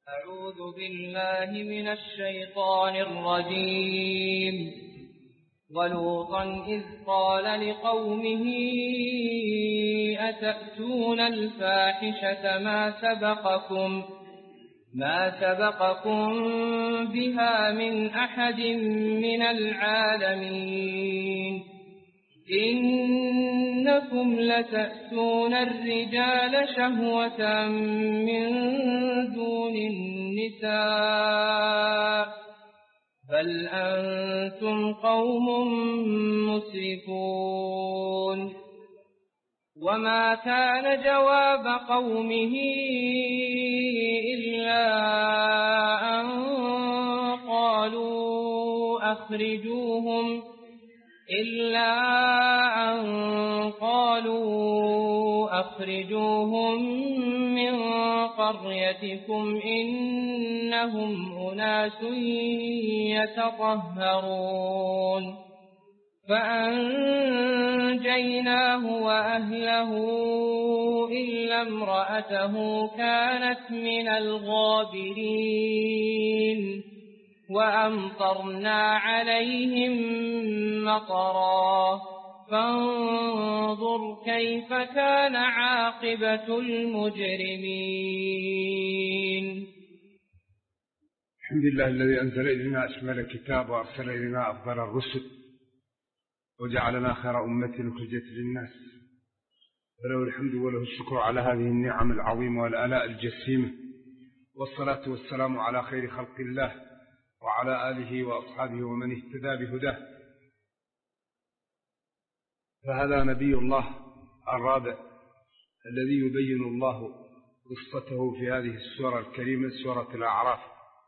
أعوذ بالله من الشيطان الرجيم. ولوطا إذ قال لقومه أتأتون الفاحشة ما سبقكم بها من أحد من العالمين إنكم لتأتون الرجال شهوة من دون النساء بل أنتم قوم مسرفون. وما كان جواب قومه إلا أن قالوا أخرجوهم من قريتكم إنهم أناس يتطهرون. فأنجيناه وأهله إلا امرأته كانت من الغابرين وأمطرنا عليهم مطرا فانظر كيف كان عاقبة المجرمين. الحمد لله الذي أنزل إلينا أشمل الكتاب وأرسل إلينا أفضل الرسل وجعلنا خير أمة أخرجت للناس، فله الحمد وله الشكر على هذه النعم العظيمة والآلاء الجسيمة، والصلاة والسلام على خير خلق الله وعلى آله وأصحابه ومن اهتدى بهداه. فهذا نبي الله الرابع الذي يبين الله قصته في هذه السورة الكريمة، سورة الأعراف.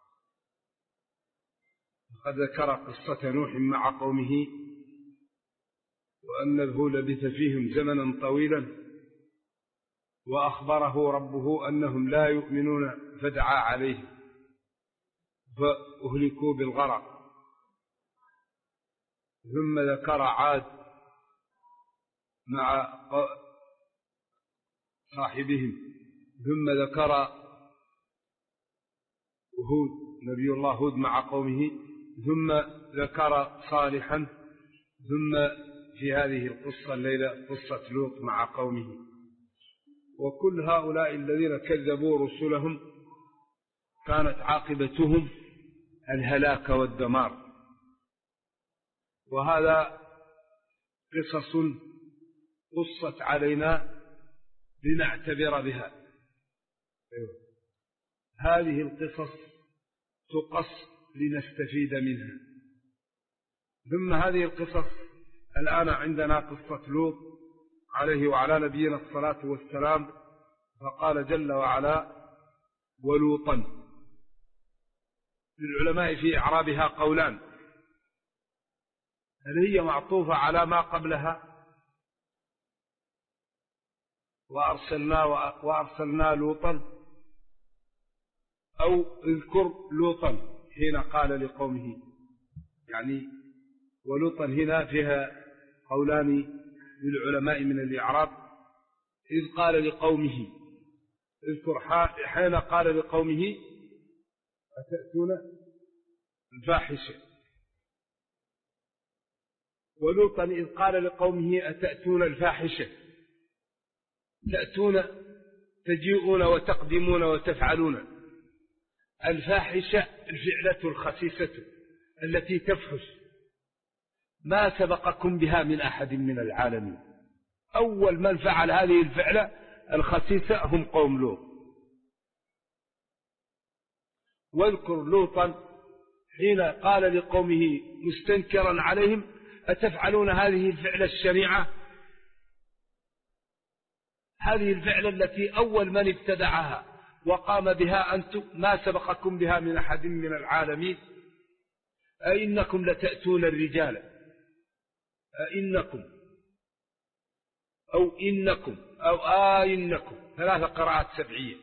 فقد ذكر قصة نوح مع قومه وأنه لبث فيهم زمنا طويلا، وأخبره ربه أنهم لا يؤمنون فدعا عليهم فأهلكوا بالغرق. ثم ذكر عاد مع صاحبهم، ثم ذكر هود نبي الله هود مع قومه، ثم ذكر صالحا، ثم في هذه القصة الليلة قصة لوط مع قومه. وكل هؤلاء الذين كذبوا رسلهم كانت عاقبتهم الهلاك والدمار. وهذا قصص قصت علينا لنعتبر بها. هذه القصص تقص لنستفيد منها. ثم هذه القصص الآن عندنا قصة لوط عليه وعلى نبينا الصلاة والسلام. فقال جل وعلا ولوطا. للعلماء في إعرابها قولان: هل هي معطوفة على ما قبلها وأرسلنا لوطا، أو اذكر لوطا حين قال لقومه؟ يعني ولوطا هنا فيها قولان للعلماء من الإعراب. إذ قال لقومه، اذكر حين قال لقومه أتأتون الفاحشة. ولوطا إذ قال لقومه أتأتون الفاحشة، تأتون تجيئون وتقدمون وتفعلون. الفاحشة الفعلة الخسيسة التي تفحش، ما سبقكم بها من أحد من العالمين. أول من فعل هذه الفعلة الخسيسة هم قوم لوط. واذكر لوطا حين قال لقومه مستنكرا عليهم أتفعلون هذه الفعلة الشنيعة، هذه الفعلة التي أول من ابتدعها وقام بها أنتم ما سبقكم بها من أحد من العالمين. أئنكم لتأتون الرجال، أئنكم أو إنكم أو آئنكم، ثلاث قراءات سبعية.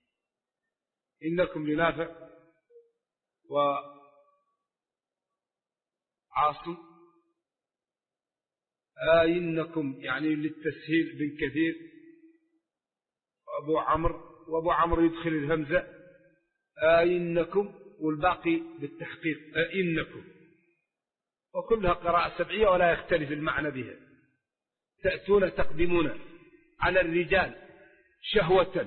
إنكم لنافع وعاصم، آئنكم يعني للتسهيل بن كثير وأبو عمرو يدخل الهمزة، آئنكم، والباقي بالتحقيق آئنكم، وكلها قراءة سبعية ولا يختلف المعنى بها. تأتون تقدمون على الرجال شهوة.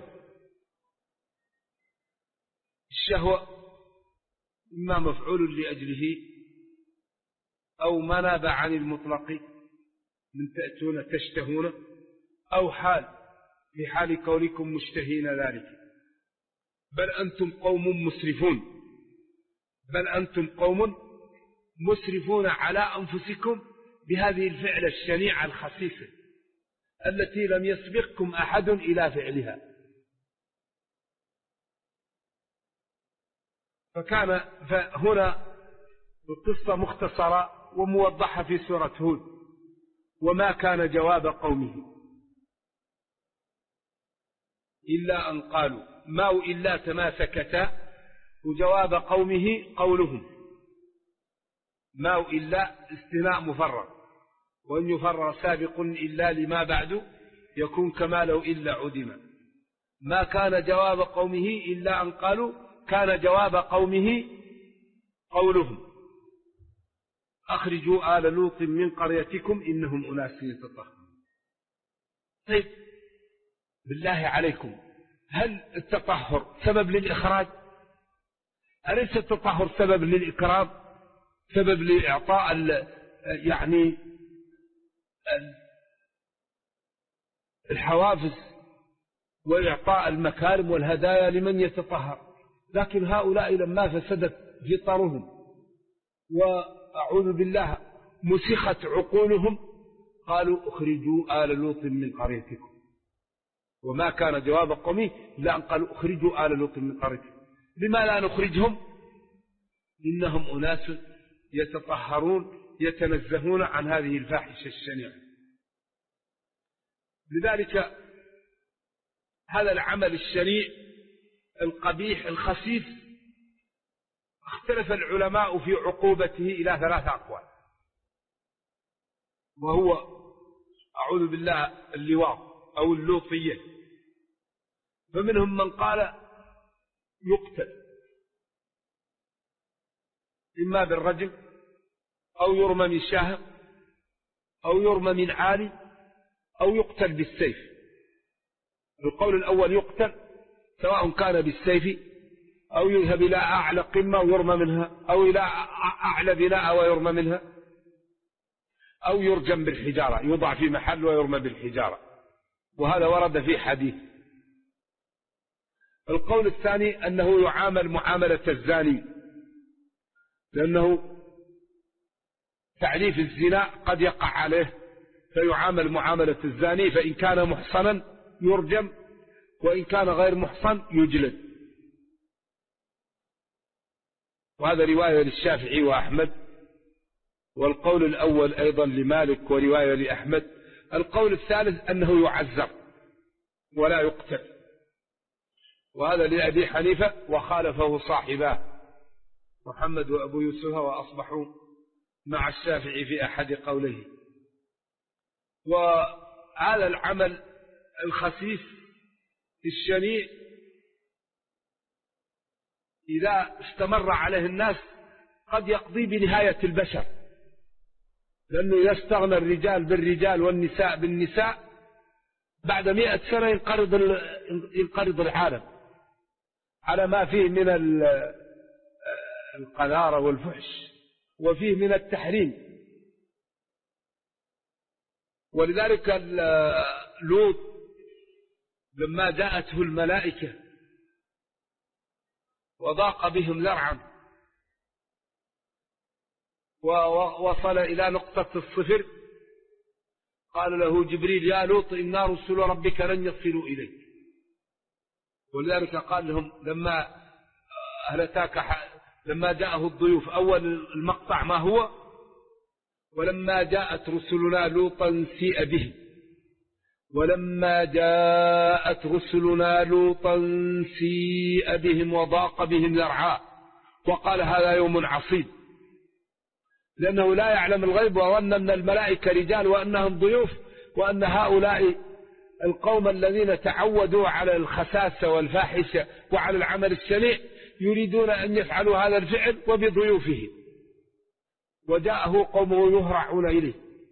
الشهوة إما مفعول لأجله أو مناب عن المطلق من تأتون تشتهون، أو حال في حال كونكم مشتهين ذلك. بل أنتم قوم مسرفون، بل أنتم قوم مسرفون على أنفسكم بهذه الفعلة الشنيعة الخسيسة التي لم يسبقكم أحد إلى فعلها. فهنا القصة مختصرة وموضحة في سورة هود. وما كان جواب قومه إلا أن قالوا، ما إلا تماسكتا، وجواب قومه قولهم. ما إلا استثناء مفرغ، وأن يفرغ سابق إلا لما بعد يكون كما لو إلا عدم. ما كان جواب قومه إلا أن قالوا، كان جواب قومه قولهم أخرجوا آل لوط من قريتكم إنهم أناس يتطهرون. طيب بالله عليكم، هل التطهر سبب للإخراج؟ أليس التطهر سبب للإكرام، سبب لإعطاء يعني الحوافز وإعطاء المكارم والهدايا لمن يتطهر؟ لكن هؤلاء لما فسدت فطرهم وأعوذ بالله مسخت عقولهم قالوا أخرجوا آل لوط من قريتكم. وما كان جواب قومه إلا أن قالوا أخرجوا آل لوط من قريتكم. لما لا نخرجهم؟ إنهم أناس يتطهرون يتنزهون عن هذه الفاحشة الشنيعة. لذلك هذا العمل الشنيع القبيح الخسيس اختلف العلماء في عقوبته إلى 3 أقوال، وهو أعوذ بالله اللواط أو اللوطية. فمنهم من قال يقتل إما بالرجم أو يرمى من شاهق أو يرمى من عالي أو يقتل بالسيف. القول الأول يقتل سواء كان بالسيف أو يذهب إلى أعلى قمة ويرمى منها، أو إلى أعلى بناء ويرمى منها، أو يرجم بالحجارة، يوضع في محل ويرمى بالحجارة، وهذا ورد في حديث. القول الثاني أنه يعامل معاملة الزاني، لأنه تعريف الزنا قد يقع عليه فيعامل معاملة الزاني، فإن كان محصنا يرجم وإن كان غير محصن يجلد. وهذا رواية للشافعي وأحمد، والقول الأول أيضا لمالك ورواية لأحمد. القول الثالث أنه يعذر ولا يقتل، وهذا لأبي حنيفة وخالفه صاحباه محمد وأبو يوسف، وأصبحوا مع الشافعي في أحد قوله. وهذا العمل الخسيس الشنيع إذا استمر عليه الناس قد يقضي بنهاية البشر، لأنه يستغنى الرجال بالرجال والنساء بالنساء، بعد 100 سنة ينقرض العالم على ما فيه من القذارة والفحش وفيه من التحريم. ولذلك لوط لما جاءته الملائكة وضاق بهم ذرعا ووصل إلى نقطة الصفر، قال له جبريل يا لوط إنا رسل ربك لن يصلوا إليك. ولذلك قال لهم لما جاءه الضيوف أول المقطع ما هو: ولما جاءت رسلنا لوطا سيء به، ولما جاءت رسلنا لوطا سيء بهم وضاق بهم ذرعا وقال هذا يوم عصيب، لأنه لا يعلم الغيب وظن أن الملائكة رجال وأنهم ضيوف، وأن هؤلاء القوم الذين تعودوا على الخساسة والفاحشة وعلى العمل الشنيع يريدون أن يفعلوا هذا الفعل وبضيوفهم. وجاءه قومه يهرعون إليه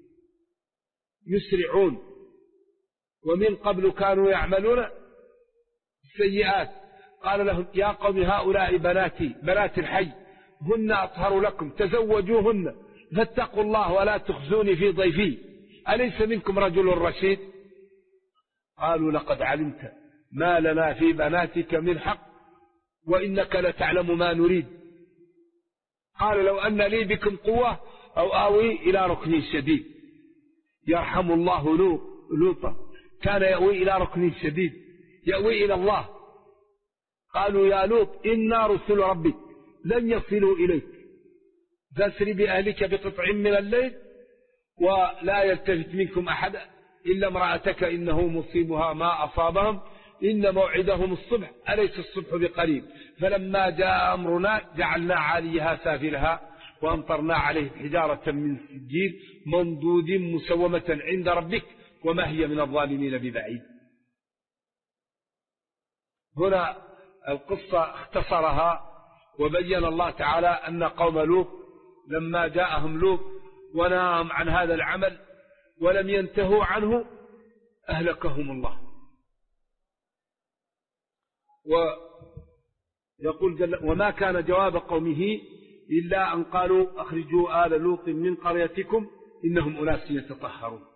يسرعون، ومن قبل كانوا يعملون السيئات. قال لهم يا قوم هؤلاء بناتي بنات الحي هن أطهر لكم تزوجوهن فاتقوا الله ولا تخزوني في ضيفي أليس منكم رجل رشيد؟ قالوا لقد علمت ما لنا في بناتك من حق وإنك لتعلم ما نريد. قال لو أن لي بكم قوة أو آوي إلى ركن شديد. يرحم الله لوطا كان يأوي إلى ركن شديد يأوي إلى الله. قالوا يا لوط إنا رسل ربك لن يصلوا إليك فاسر بأهلك بقطع من الليل ولا يلتفت منكم أحد إلا امرأتك إنه مصيبها ما أصابهم إن موعدهم الصبح أليس الصبح بقريب. فلما جاء أمرنا جعلنا عاليها سافلها وأمطرنا عليه حجارة من سجيل منضود مسومة عند ربك وما هي من الظالمين ببعيد. هنا القصة اختصرها وبين الله تعالى أن قوم لوط لما جاءهم لوط ونهاهم عن هذا العمل ولم ينتهوا عنه أهلكهم الله. ويقول جل وما كان جواب قومه إلا أن قالوا أخرجوا آل لوط من قريتكم إنهم أناس يتطهرون.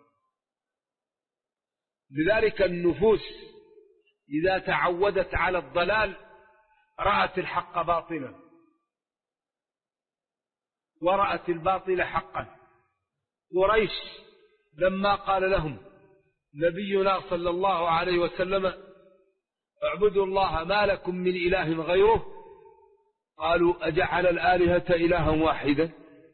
لذلك النفوس إذا تعودت على الضلال رأت الحق باطلا ورأت الباطل حقا. قريش لما قال لهم نبينا صلى الله عليه وسلم اعبدوا الله ما لكم من إله غيره قالوا أجعل الآلهة إلها واحدا.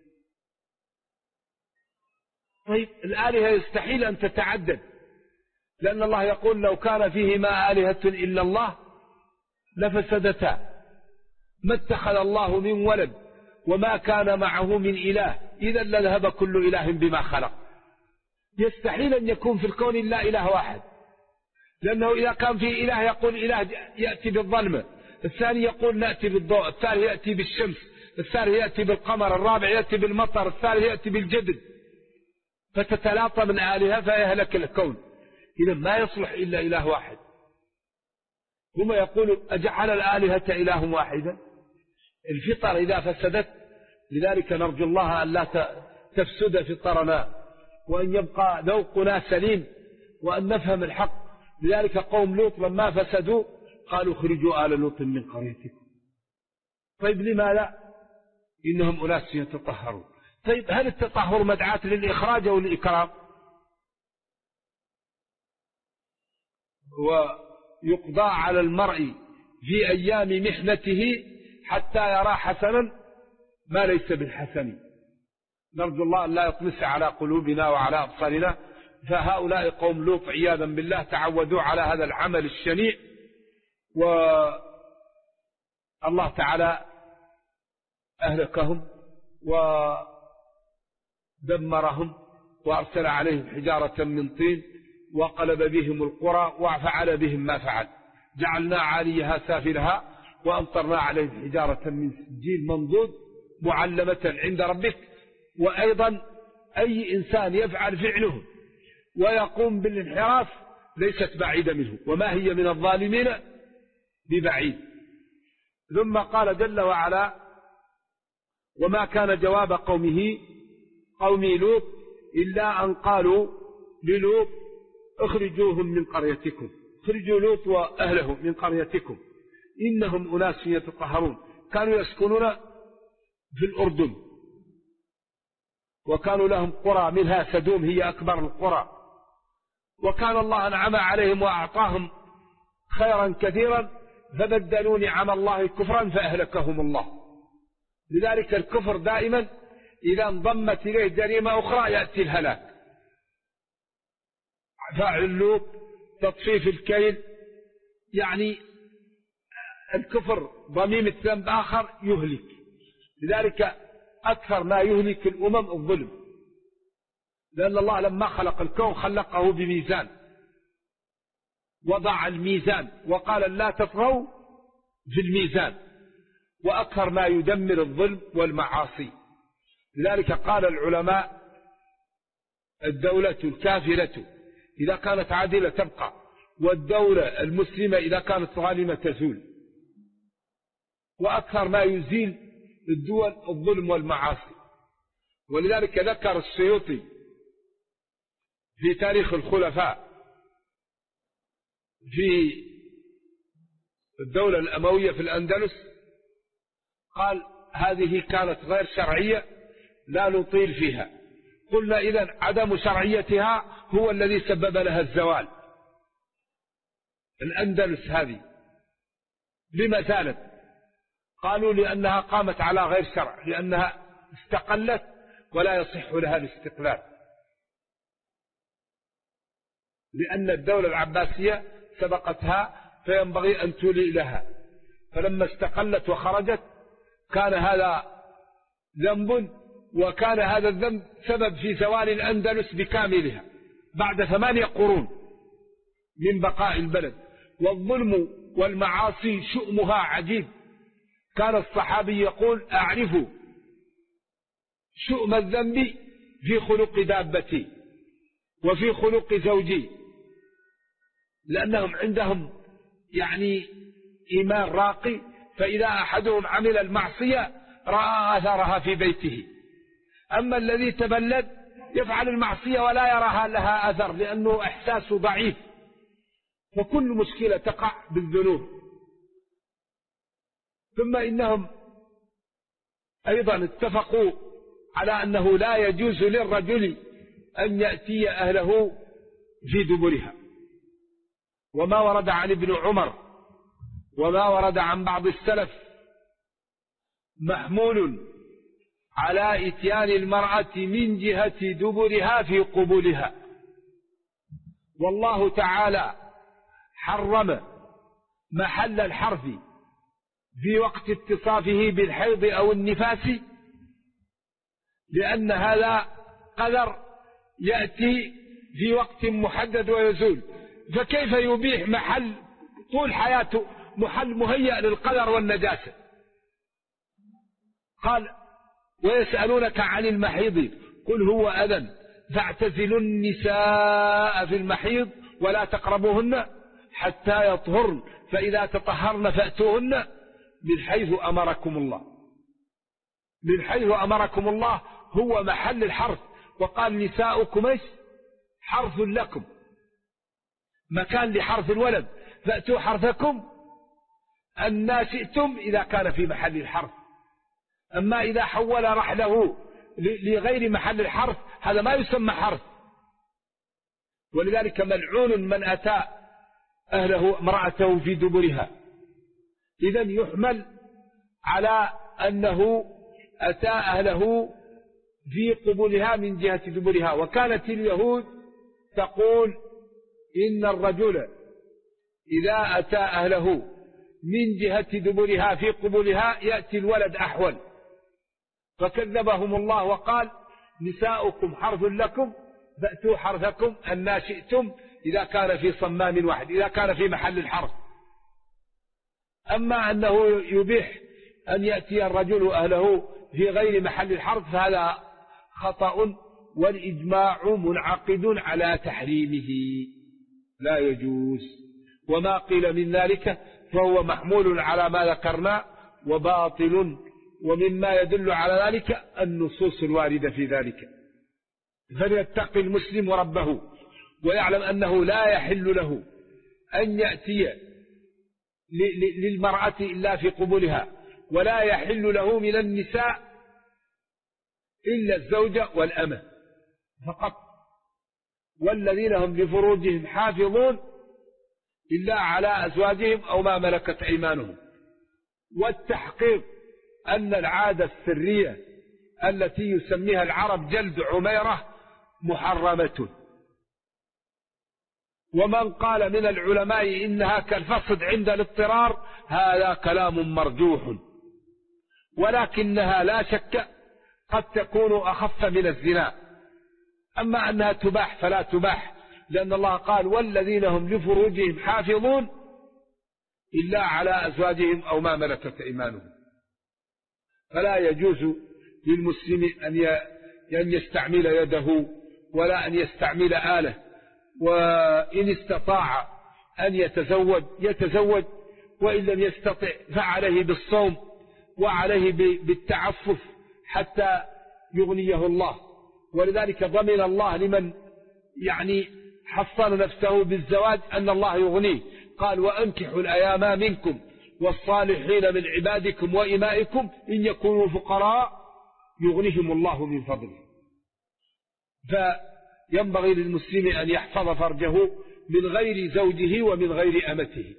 طيب الآلهة يستحيل أن تتعدد لأن الله يقول لو كان فيهما آلهة إلا الله لفسدتا ما اتخذ الله من ولد وما كان معه من إله إذا لذهب كل إله بما خلق. يستحيل أن يكون في الكون إلا إله واحد لأنه إذا كان في إله يقول إله يأتي بالظلمة الثاني يقول نأتي بالضوء الثالث يأتي بالشمس الثالث يأتي بالقمر الرابع يأتي بالمطر الثالث يأتي بالجدد فتتلاطم الآلهة فيهلك الكون. إذا ما يصلح إلا إله واحد. هم يقولوا أجعل الآلهة إله واحدا. الفطر إذا فسدت لذلك نرجو الله أن لا تفسد فطرنا وأن يبقى ذوقنا سليم وأن نفهم الحق. لذلك قوم لوط لما فسدوا قالوا اخرجوا آل لوط من قريتكم. طيب لماذا؟ إنهم أناس يتطهرون. طيب هل التطهر مدعاة للإخراج أو الإكرام؟ ويقضى على المرء في أيام محنته حتى يرى حسنا ما ليس بالحسن. نرجو الله أن لا يطمس على قلوبنا وعلى أبصارنا. فهؤلاء قوم لوط عياذا بالله تعودوا على هذا العمل الشنيع والله تعالى أهلكهم ودمرهم وأرسل عليهم حجارة من طين وقلب بهم القرى وفعل بهم ما فعل. جعلنا عاليها سافلها وأمطرنا عليهم حجارة من سجيل منضود معلمة عند ربك. وأيضا أي إنسان يفعل فعله ويقوم بالانحراف ليست بعيدة منه وما هي من الظالمين ببعيد. ثم قال جل وعلا وما كان جواب قومه قوم لوط إلا أن قالوا للوط اخرجوهم من قريتكم اخرجوا لوط وأهله من قريتكم إنهم أناس يتطهرون. كانوا يسكنون في الأردن وكانوا لهم قرى منها سدوم هي أكبر القرى وكان الله أنعم عليهم وأعطاهم خيرا كثيرا فبدلوا نعم الله كفرا فأهلكهم الله. لذلك الكفر دائما إذا انضمت إليه جريمة أخرى يأتي الهلاك. فاعل لوط تطفيف الكيل يعني الكفر ضميم الذنب آخر يهلك. لذلك أكثر ما يهلك الأمم الظلم لأن الله لما خلق الكون خلقه بميزان وضع الميزان وقال لا تطغوا في الميزان وأكثر ما يدمر الظلم والمعاصي. لذلك قال العلماء: الدولة الكافرة إذا كانت عادلة تبقى، والدولة المسلمة إذا كانت ظالمة تزول. وأكثر ما يزيل الدول الظلم والمعاصي. ولذلك ذكر السيوطي في تاريخ الخلفاء في الدولة الأموية في الأندلس، قال: هذه كانت غير شرعية لا نطيل فيها. قلنا: إذن عدم شرعيتها هو الذي سبب لها الزوال. الأندلس هذه لما زالت؟ قالوا: لأنها قامت على غير شرع، لأنها استقلت ولا يصح لها الاستقلال، لأن الدولة العباسية سبقتها فينبغي أن تولي لها. فلما استقلت وخرجت كان هذا ذنب، وكان هذا الذنب سبب في زوال الأندلس بكاملها بعد 8 قرون من بقاء البلد. والظلم والمعاصي شؤمها عجيب. كان الصحابي يقول: أعرف شؤم الذنب في خلق دابتي وفي خلق زوجي، لأنهم عندهم إيمان راقي، فإذا أحدهم عمل المعصية رأى أثرها في بيته. أما الذي تبلد يفعل المعصية ولا يراها لها أثر، لأنه إحساسه ضعيف. فكل مشكلة تقع بالذنوب. ثم إنهم أيضا اتفقوا على أنه لا يجوز للرجل أن يأتي أهله في دبرها. وما ورد عن ابن عمر وما ورد عن بعض السلف محمول على إتيان المرأة من جهة دبرها في قبولها. والله تعالى حرم محل الحرف في وقت اتصافه بالحيض أو النفاس، لأن هذا قدر يأتي في وقت محدد ويزول. فكيف يبيح محل طول حياته محل مهيأ للقدر والنجاسة؟ قال: ويسألونك عن المحيض قل هو أذى فاعتزلوا النساء في المحيض ولا تقربوهن حتى يطهرن فإذا تطهرن فأتوهن من حيث أمركم الله. من حيث أمركم الله هو محل الحرث. وقال: نساؤكم حرث لكم، مكان لحرث الولد، فأتوا حرثكم أن شئتم إذا كان في محل الحرث. أما إذا حول رحله لغير محل الحرث هذا ما يسمى حرث. ولذلك ملعون من أتى أهله امرأته في دبرها. إذن يحمل على أنه أتى أهله في قبولها من جهة دبرها. وكانت اليهود تقول: إن الرجل إذا أتى أهله من جهة دبرها في قبولها يأتي الولد أحول. فكذبهم الله وقال: نساؤكم حرث لكم فأتوا حرثكم أن شئتم إذا كان في صمام واحد، إذا كان في محل الحرث. أما أنه يبيح أن يأتي الرجل أهله في غير محل الحرث فهذا خطأ، والإجماع منعقد على تحريمه، لا يجوز. وما قيل من ذلك فهو محمول على ما ذكرنا وباطل. ومما يدل على ذلك النصوص الواردة في ذلك. فليتقي المسلم ربه ويعلم أنه لا يحل له أن يأتي للمرأة إلا في قبولها، ولا يحل له من النساء إلا الزوجة والأمة فقط. والذين هم لفروجهم حافظون إلا على أزواجهم أو ما ملكت أيمانهم. والتحقيق أن العادة السرية التي يسميها العرب جلد عميرة محرمة. ومن قال من العلماء إنها كالفصد عند الاضطرار هذا كلام مرجوح، ولكنها لا شك قد تكون أخف من الزنا. أما أنها تباح فلا تباح، لأن الله قال: والذين هم لفروجهم حافظون إلا على أزواجهم أو ما ملكت أيمانهم. فلا يجوز للمسلم أن يستعمل يده ولا أن يستعمل آلة. وإن استطاع أن يتزوج، وإن لم يستطع فعليه بالصوم وعليه بالتعفف حتى يغنيه الله. ولذلك ضمن الله لمن حصن نفسه بالزواج أن الله يغنيه، قال وأنكحوا الأيام منكم والصالحين من عبادكم وإمائكم إن يكونوا فقراء يغنيهم الله من فضله. فينبغي للمسلم أن يحفظ فرجه من غير زوجه ومن غير أمته،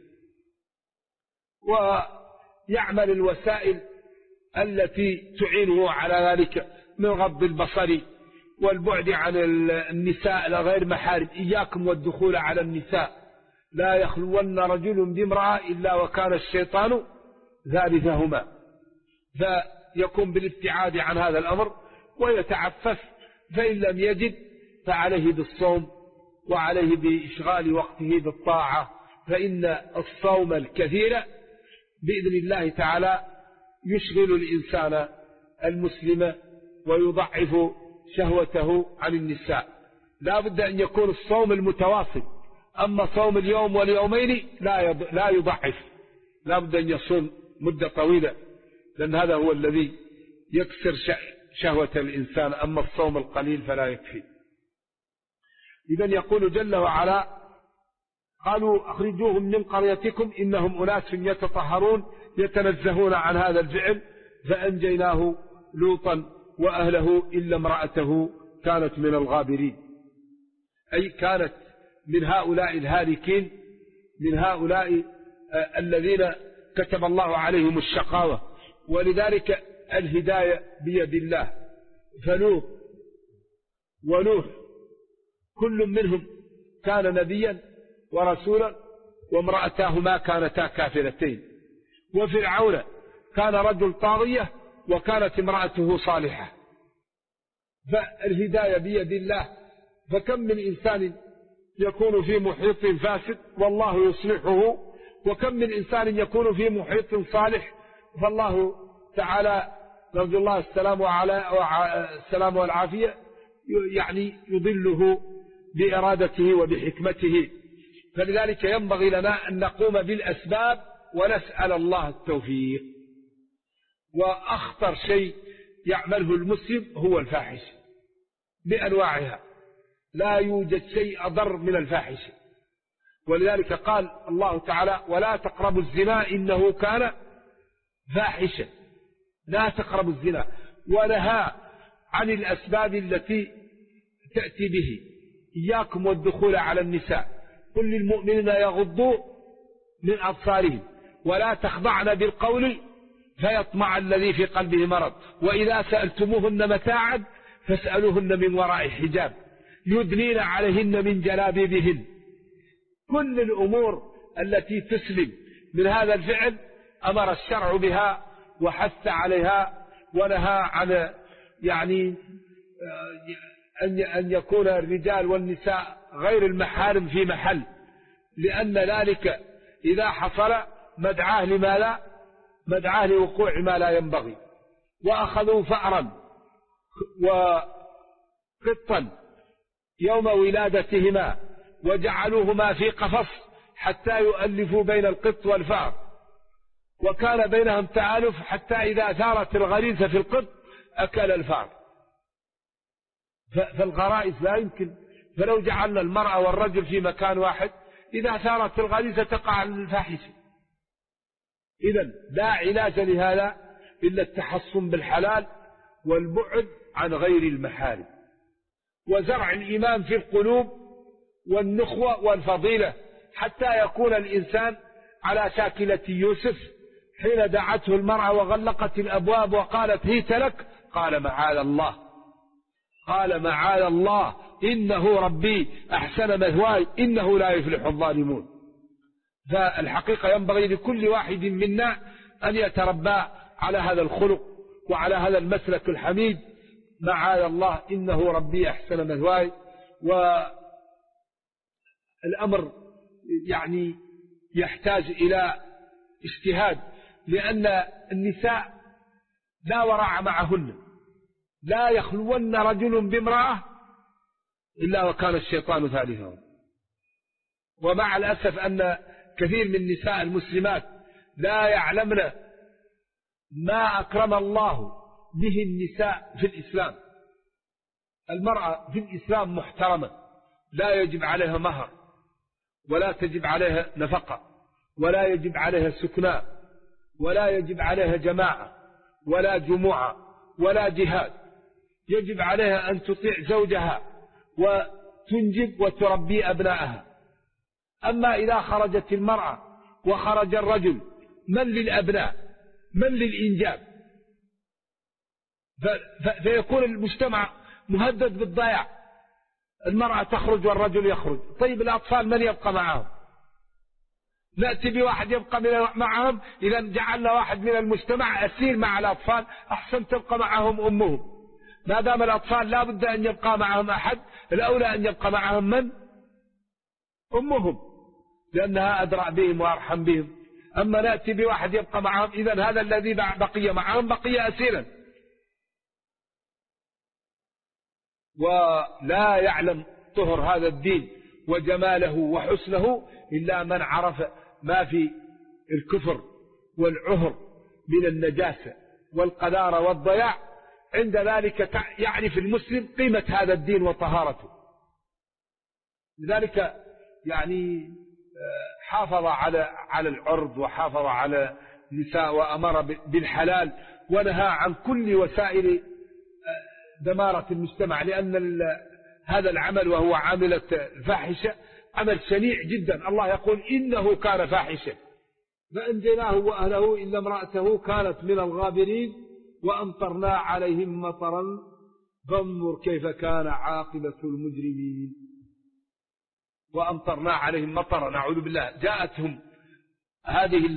ويعمل الوسائل التي تعينه على ذلك من غض البصر والبعد عن النساء لغير محارم. إياكم والدخول على النساء، لا يخلون رجل بامرأة إلا وكان الشيطان ثالثهما. فيكون بالابتعاد عن هذا الأمر ويتعفف، فإن لم يجد فعليه بالصوم وعليه بإشغال وقته بالطاعة، فإن الصوم الكثير بإذن الله تعالى يشغل الإنسان المسلم ويضعف شهوته عن النساء. لا بد أن يكون الصوم المتواصل، أما صوم اليوم واليومين لا يضعف، لا بد أن يصوم مدة طويلة، لأن هذا هو الذي يكسر شهوة الإنسان، أما الصوم القليل فلا يكفي. إذن يقول جل وعلا قالوا أخرجوهم من قريتكم إنهم أناس يتطهرون يتنزهون عن هذا الفعل، فأنجيناه لوطا وأهله إلا امرأته كانت من الغابرين، أي كانت من هؤلاء الهالكين، من هؤلاء الذين كتب الله عليهم الشقاوة. ولذلك الهداية بيد الله. فلوط ونوح كل منهم كان نبيا ورسولا، وامرأتاهما كانتا كافرتين. وفرعون كان رجل طاغية وكانت امرأته صالحة. فالهداية بيد الله. فكم من إنسان يكون في محيط فاسد والله يصلحه، وكم من إنسان يكون في محيط صالح فالله تعالى نرجو الله السلام والعافية يضله بإرادته وبحكمته. فلذلك ينبغي لنا أن نقوم بالأسباب ونسأل الله التوفيق. وأخطر شيء يعمله المسلم هو الفاحشة بأنواعها، لا يوجد شيء أضر من الفاحشة. ولذلك قال الله تعالى ولا تقربوا الزنا إنه كان فاحشة، لا تقربوا الزنا، ونهى عن الأسباب التي تأتي به. إياكم والدخول على النساء، قل للمؤمنين يغضوا من أبصارهم ولا تخضعن بالقول فيطمع الذي في قلبه مرض، وإذا سألتموهن متاعا فاسألوهن من وراء حجاب يدنين عليهن من جلابيبهن. كل الأمور التي تسلم من هذا الفعل أمر الشرع بها وحث عليها، ونهى عن أن يكون الرجال والنساء غير المحارم في محل، لأن ذلك إذا حصل مدعاه لما لا مدعاه لوقوع ما لا ينبغي. وأخذوا فأرا وقطا يوم ولادتهما وجعلوهما في قفص حتى يؤلفوا بين القط والفأر، وكان بينهم تآلف حتى إذا ثارت الغريزة في القط أكل الفأر. فالغرائز لا يمكن. فلو جعلنا المرأة والرجل في مكان واحد إذا ثارت الغريزة تقع الفاحشة. إذن لا علاج لهذا إلا التحصن بالحلال والبعد عن غير المحارم، وزرع الإيمان في القلوب والنخوة والفضيلة، حتى يكون الإنسان على شاكلة يوسف حين دعته المرأة وغلقت الأبواب وقالت هيت لك، قال معاذ الله، قال معاذ الله إنه ربي أحسن مثواي إنه لا يفلح الظالمون. فالحقيقة ينبغي لكل واحد منا أن يتربى على هذا الخلق وعلى هذا المسلك الحميد. معاذ الله إنه ربي أحسن مثواي. والأمر يحتاج إلى اجتهاد، لأن النساء لا ورع معهن، لا يخلون رجل بامرأة إلا وكان الشيطان ثالثهم. ومع الأسف أن كثير من نساء المسلمات لا يعلمن ما أكرم الله به النساء في الإسلام. المرأة في الإسلام محترمة، لا يجب عليها مهر، ولا تجب عليها نفقة، ولا يجب عليها سكناء، ولا يجب عليها جماعة ولا جموعة ولا جهاد. يجب عليها أن تطيع زوجها وتنجب وتربي أبنائها. أما إذا خرجت المرأة وخرج الرجل، من للأبناء؟ من للإنجاب؟ فيكون المجتمع مهدد بالضياع. المرأة تخرج والرجل يخرج. طيب الأطفال من يبقى معهم؟ نأتي بواحد يبقى معهم. إذا جعلنا واحد من المجتمع أسير مع الأطفال، أحسن تبقى معهم أمهم. ما دام الأطفال لا بد أن يبقى معهم أحد، الأولى أن يبقى معهم من؟ أمهم، لأنها أدرى بهم وأرحم بهم. أما نأتي بواحد يبقى معهم، إذن هذا الذي بقي معهم بقي أسيرا. ولا يعلم طهر هذا الدين وجماله وحسنه إلا من عرف ما في الكفر والعهر من النجاسة والقذارة والضياع. عند ذلك يعرف المسلم قيمة هذا الدين وطهارته. لذلك يعني حافظ على العرض، وحافظ على النساء، وأمر بالحلال، ونهى عن كل وسائل دمارة المجتمع. لأن هذا العمل وهو عاملة الفاحشة عمل شنيع جدا. الله يقول إنه كان فاحشة فأنجيناه وأهله إلا امرأته كانت من الغابرين وأمطرنا عليهم مطرا فانظر كيف كان عاقبة المجرمين. وأمطرنا عليهم مطرا، نعوذ بالله، جاءتهم هذه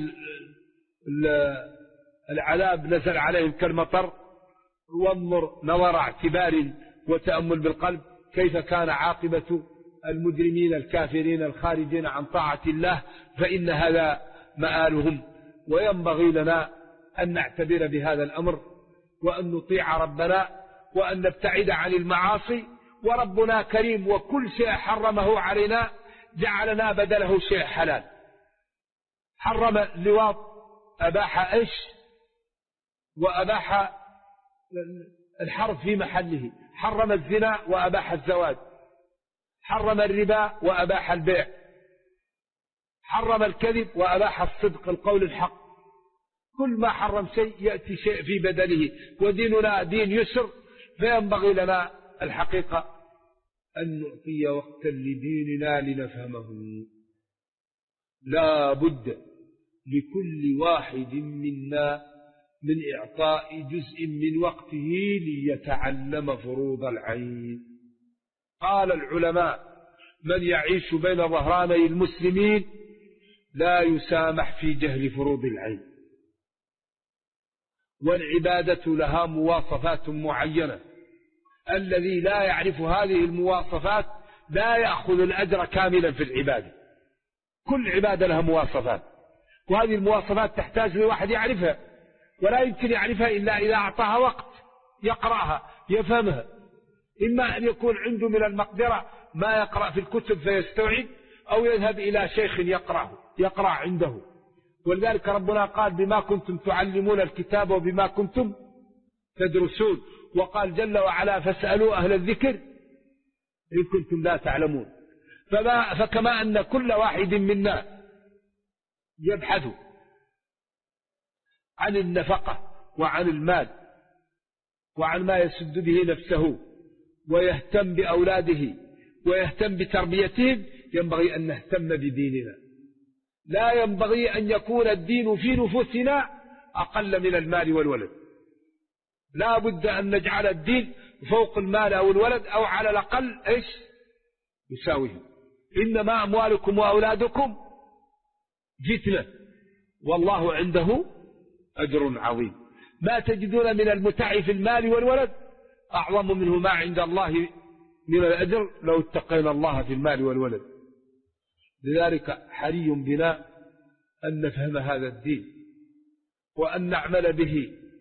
العذاب نزل عليهم كالمطر. وانظر نظر اعتبار وتأمل بالقلب كيف كان عاقبة المجرمين الكافرين الخارجين عن طاعة الله، فإن هذا مآلهم. وينبغي لنا أن نعتبر بهذا الأمر، وأن نطيع ربنا، وأن نبتعد عن المعاصي. وربنا كريم، وكل شيء حرمه علينا جعلنا بدله شيء حلال. حرم اللواط، أباح إيش؟ وأباح الحرب في محله. حرم الزنا وأباح الزواج. حرم الربا وأباح البيع. حرم الكذب وأباح الصدق، القول الحق. كل ما حرم شيء يأتي شيء في بدله. وديننا دين يسر، فينبغي لنا الحقيقة أن نعطي وقتا لديننا لنفهمه. لا بد لكل واحد منا من إعطاء جزء من وقته ليتعلم فروض العين. قال العلماء: من يعيش بين ظهراني المسلمين لا يسامح في جهل فروض العين. والعبادة لها مواصفات معينة، الذي لا يعرف هذه المواصفات لا يأخذ الأجر كاملا في العبادة. كل عبادة لها مواصفات، وهذه المواصفات تحتاج لواحد يعرفها، ولا يمكن يعرفها إلا إذا أعطاها وقت يقرأها يفهمها. إما أن يكون عنده من المقدرة ما يقرأ في الكتب فيستوعب، أو يذهب إلى شيخ يقرأ عنده. ولذلك ربنا قال: بما كنتم تعلمون الكتاب وبما كنتم تدرسون. وقال جل وعلا: فاسألوا أهل الذكر إن كنتم لا تعلمون. فكما أن كل واحد منا يبحث عن النفقة وعن المال وعن ما يسد به نفسه، ويهتم بأولاده ويهتم بتربيتهم، ينبغي أن نهتم بديننا. لا ينبغي أن يكون الدين في نفوسنا أقل من المال والولد. لا بد أن نجعل الدين فوق المال أو الولد، أو على الأقل إيش يساويه. إنما أموالكم وأولادكم فتنة والله عنده أجر عظيم. ما تجدون من المتع في المال والولد أعظم منه ما عند الله من الأجر لو اتقينا الله في المال والولد. لذلك حري بنا أن نفهم هذا الدين وأن نعمل به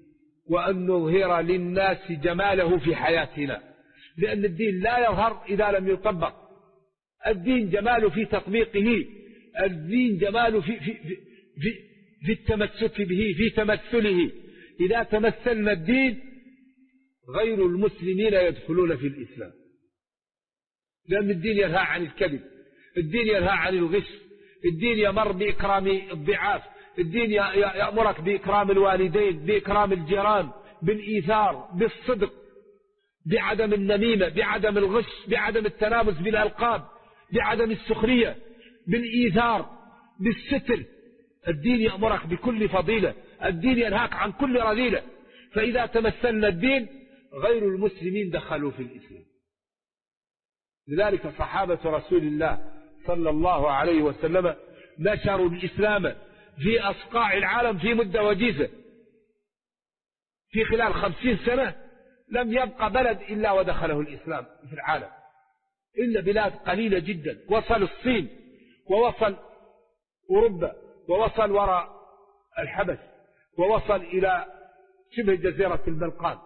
وأن نظهر للناس جماله في حياتنا، لأن الدين لا يظهر إذا لم يطبق. الدين جماله في تطبيقه، الدين جماله في التمسك به، في تمثله. إذا تمثلنا الدين غير المسلمين يدخلون في الإسلام، لأن الدين ينهى عن الكذب، الدين ينهى عن الغش، الدين يمر بإكرام الضعاف، الدين يأمرك بإكرام الوالدين، بإكرام الجيران، بالإيثار، بالصدق، بعدم النميمة، بعدم الغش، بعدم التنامس بالألقاب، بعدم السخرية، بالإيثار، بالستر. الدين يأمرك بكل فضيلة، الدين ينهاك عن كل رذيلة. فإذا تمثلنا الدين غير المسلمين دخلوا في الإسلام. لذلك صحابة رسول الله صلى الله عليه وسلم نشروا الإسلام في أصقاع العالم في مدة وجيزة. في خلال 50 سنة لم يبقى بلد إلا ودخله الإسلام في العالم، إلا بلاد قليلة جدا. وصل الصين، ووصل أوروبا، ووصل وراء الحبش، ووصل إلى شبه جزيرة البلقان.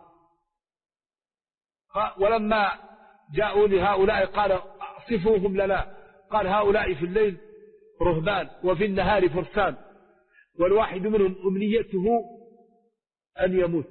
ولما جاءوا لهؤلاء قال صفوهم لنا، قال هؤلاء في الليل رهبان وفي النهار فرسان، والواحد منهم أمنيته أن يموت،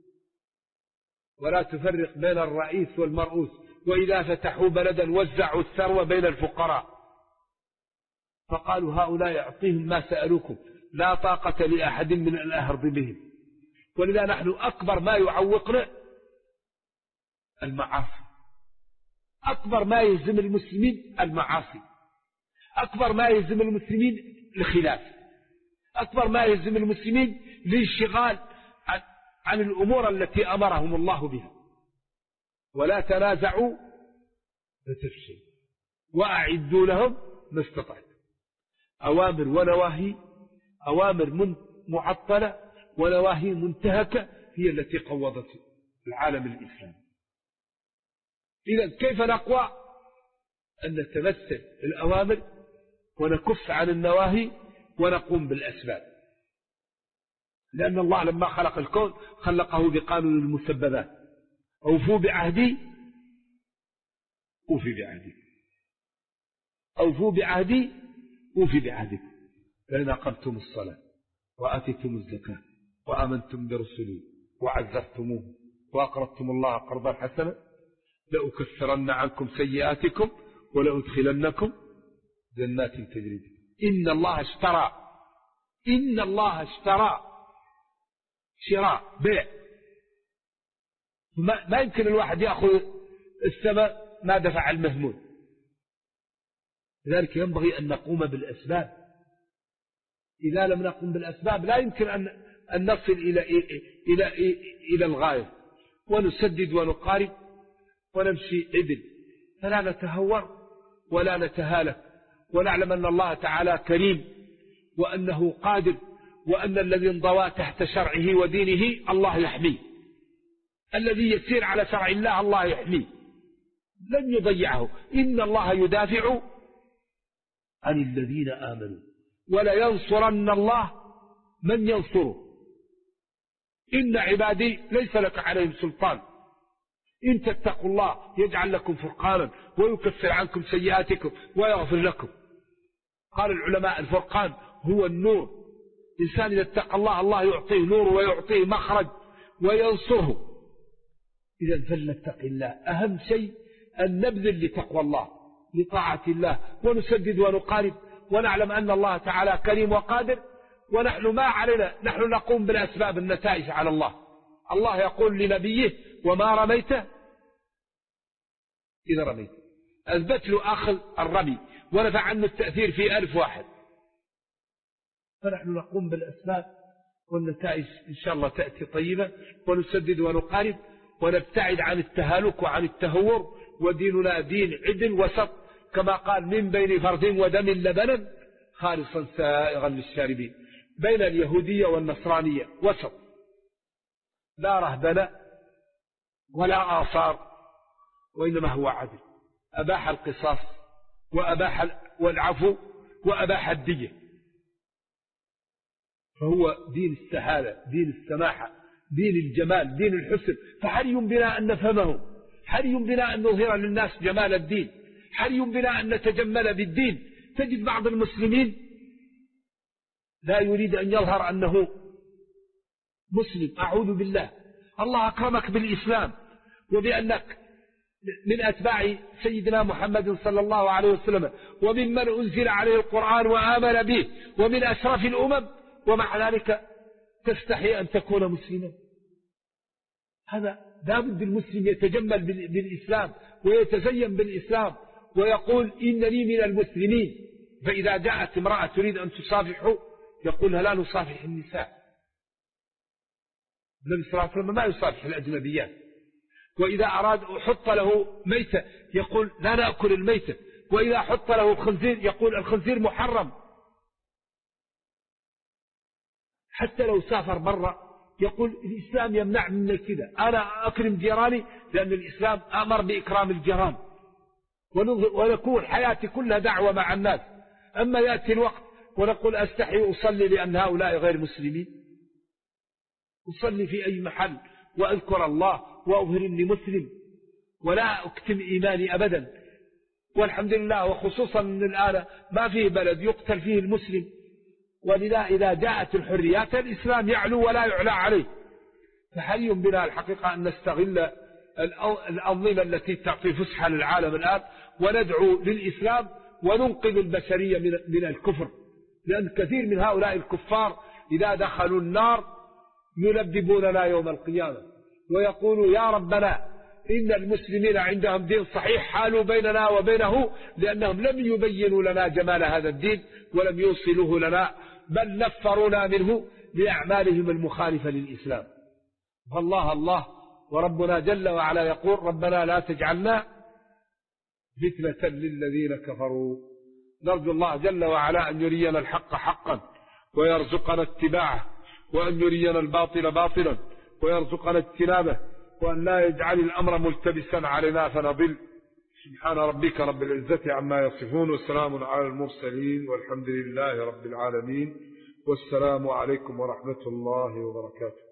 ولا تفرق بين الرئيس والمرؤوس، وإذا فتحوا بلدا وزعوا الثروة بين الفقراء. فقالوا هؤلاء يعطيهم ما سألوكم، لا طاقة لأحد من أن أهرب بهم. ولذا نحن أكبر ما يعوقنا المعاصي، أكبر ما يلزم المسلمين المعاصي، أكبر ما يلزم المسلمين الخلاف، أكبر ما يلزم المسلمين الانشغال عن الأمور التي أمرهم الله بها. ولا تنازعوا فتفشلوا وأعدوا لهم ما استطعتم. أوامر ونواهي، أوامر معطلة ونواهي منتهكة هي التي قوضت العالم الإسلامي. إذا كيف نقوى؟ أن نتمثل الأوامر ونكف عن النواهي ونقوم بالأسباب. لأن الله لما خلق الكون خلقه بقانون المسببات. أوفوا بعهدي أوفي بعهدي، أوفوا بعهدي أوفي بعهدكم، فإن أقمتم الصلاة وآتيتم الزكاة وآمنتم برسلي وعزرتموه وأقرضتم الله قرضا حسنا لأكفرن عنكم سيئاتكم ولأدخلنكم جنات تجري. إن الله اشترى، إن الله اشترى، شراء بيع. ما يمكن الواحد يأخذ الثمن ما دفع المهمول. لذلك ينبغي أن نقوم بالأسباب. إذا لم نقوم بالأسباب لا يمكن أن نصل إلى الغاية. ونسدد ونقارب ونمشي عدل، فلا نتهور ولا نتهالك، ونعلم أن الله تعالى كريم، وأنه قادر، وأن الذي انضوى تحت شرعه ودينه الله يحميه. الذي يسير على شرع الله يحميه، لن يضيعه. إن الله يدافع عن الذين آمنوا ولا ينصرن الله من ينصره. إن عبادي ليس لك عليهم سلطان، إن تتقوا الله يجعل لكم فرقانا ويكفر عنكم سيئاتكم ويغفر لكم. قال العلماء الفرقان هو النور. إنسان إذا اتقى الله يعطيه نور ويعطيه مخرج وينصره. إذا فلنتق الله. أهم شيء أن نبذل لتقوى الله، لطاعة الله، ونسدد ونقارب، ونعلم أن الله تعالى كريم وقادر، ونحن ما علينا، نحن نقوم بالأسباب، النتائج على الله. الله يقول لنبيه وما رميت إذا رميت. أثبت له أخذ الرمي ونفع عنه التأثير في 1000 واحد. فنحن نقوم بالأسباب والنتائج إن شاء الله تأتي طيبة. ونسدد ونقارب ونبتعد عن التهالك وعن التهور. وديننا دين عدل وسط، كما قال من بين فرد ودم لبنا خالصا سائغا للشاربين. بين اليهودية والنصرانية وسط، لا رهبنة ولا آثار، وإنما هو عدل. أباح القصاص وأباح والعفو وأباح الدية. فهو دين السهالة، دين السماحة، دين الجمال، دين الحسن، فحري بنا أن نفهمه، حري بنا أن نظهر للناس جمال الدين، حري بنا أن نتجمل بالدين. تجد بعض المسلمين لا يريد أن يظهر أنه مسلم. أعوذ بالله، الله أكرمك بالإسلام وبأنك من أتباع سيدنا محمد صلى الله عليه وسلم وممن أنزل عليه القرآن وآمن به ومن أشرف الأمم، ومع ذلك تستحي أن تكون مسلما. هذا لابد المسلم يتجمل بالإسلام ويتزين بالإسلام ويقول إنني من المسلمين. فإذا جاءت امرأة تريد أن تصافحه يقول لا نصافح النساء. النبي صلى الله عليه وسلم ما يصافح الأجنبيات. وإذا أراد حط له ميتة يقول لا نأكل الميتة. وإذا حط له الخنزير يقول الخنزير محرم. حتى لو سافر برا يقول الإسلام يمنع من كذا، أنا أكرم جيراني لأن الإسلام أمر بإكرام الجيران، ونكون حياتي كلها دعوة مع الناس. أما يأتي الوقت ونقول أستحي أصلي لأن هؤلاء غير مسلمين، أصلي في أي محل وأذكر الله وأظهر إني مسلم ولا أكتم إيماني أبدا. والحمد لله، وخصوصا أن الآن ما فيه بلد يقتل فيه المسلم، ولذا إذا جاءت الحريات الإسلام يعلو ولا يعلى عليه. فحري بنا الحقيقة أن نستغل الأنظمة التي تعطي فسحة للعالم الآن وندعو للإسلام وننقذ البشرية من الكفر. لأن كثير من هؤلاء الكفار إذا دخلوا النار يلببوننا يوم القيامة ويقولوا يا ربنا إن المسلمين عندهم دين صحيح حالوا بيننا وبينه، لأنهم لم يبينوا لنا جمال هذا الدين ولم يوصلوه لنا، بل نفرونا منه بأعمالهم المخالفة للإسلام. فالله الله وربنا جل وعلا يقول ربنا لا تجعلنا فتنة للذين كفروا. نرجو الله جل وعلا أن يرينا الحق حقا ويرزقنا اتباعه، وأن يرينا الباطل باطلا ويرزقنا اجتنابه، وأن لا يجعل الأمر ملتبسا علينا فنضل. سبحان ربك رب العزة عما يصفون، والسلام على المرسلين، والحمد لله رب العالمين، والسلام عليكم ورحمة الله وبركاته.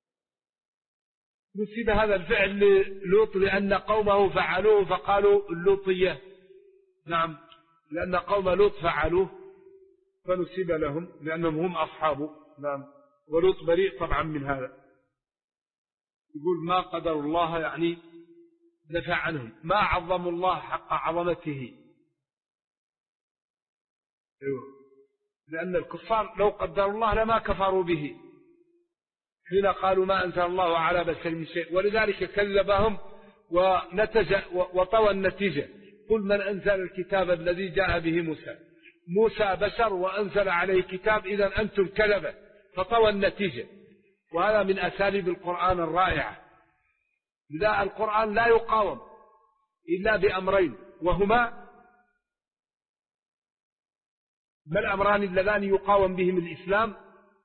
نسب هذا الفعل للوط لأن قومه فعلوه فقالوا اللوطية. نعم، لأن قوم لوط فعلوه فنسب لهم لأنهم هم أصحابه. نعم، ولوط بريء طبعا من هذا. يقول ما قدر الله، يعني دفع عنهم، ما عظموا الله حق عظمته. أيوة. لأن الكفار لو قدروا الله لما كفروا به حين قالوا ما أنزل الله على بشر من شيء، ولذلك كذبهم ونتج وطوى النتيجة. قل من أنزل الكتاب الذي جاء به موسى بشر وأنزل عليه كتاب، إذا أنتم كذبة، فطوى النتيجة. وهذا من أساليب القرآن الرائعة. لا، القرآن لا يقاوم إلا بأمرين، وهما ما الأمران اللذان يقاوم بهم الإسلام؟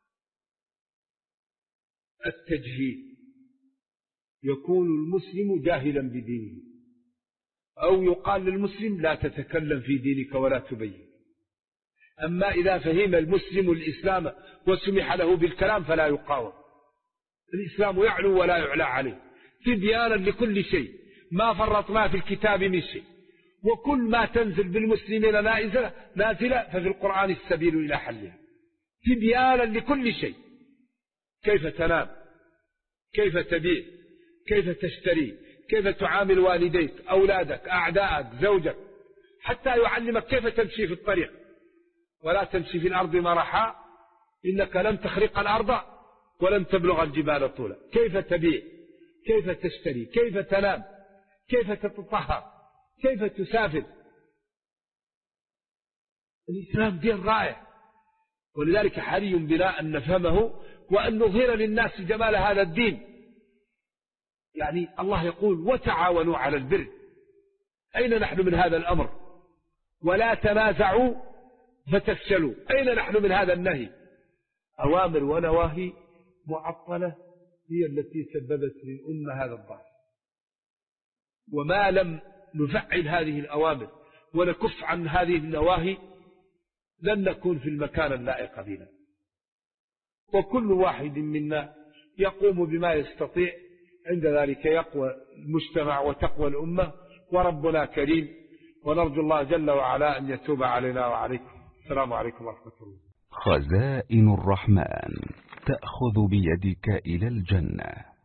التجهيل، يكون المسلم جاهلا بدينه، أو يقال للمسلم لا تتكلم في دينك ولا تبين. أما إذا فهم المسلم الإسلام وسمح له بالكلام فلا يقاوم. الإسلام يعلو ولا يعلى عليه، تبيانا لكل شيء، ما فرطنا في الكتاب من شيء، وكل ما تنزل بالمسلمين نازلة ففي القرآن السبيل إلى حلها، تبيانا لكل شيء. كيف تنام، كيف تبيع، كيف تشتري، كيف تعامل والديك، أولادك، أعدائك، زوجك، حتى يعلمك كيف تمشي في الطريق. ولا تمشي في الأرض مرحا إنك لن تخرق الأرض ولن تبلغ الجبال طولا. كيف تبيع، كيف تشتري، كيف تنام، كيف تتطهر، كيف تسافر. الإسلام دين رائع، ولذلك حري بنا أن نفهمه وأن نظهر للناس جمال هذا الدين. يعني الله يقول وتعاونوا على البر، أين نحن من هذا الأمر؟ ولا تنازعوا فتفشلوا، أين نحن من هذا النهي؟ أوامر ونواهي معطلة هي التي سببت للأمة هذا الضعف. وما لم نفعل هذه الأوامر ونكف عن هذه النواهي لن نكون في المكان اللائق بنا. وكل واحد منا يقوم بما يستطيع، عند ذلك يقوى المجتمع وتقوى الأمة، وربنا كريم، ونرجو الله جل وعلا أن يتوب علينا وعليكم. السلام عليكم ورحمة الله. خزائن الرحمن تأخذ بيدك إلى الجنة.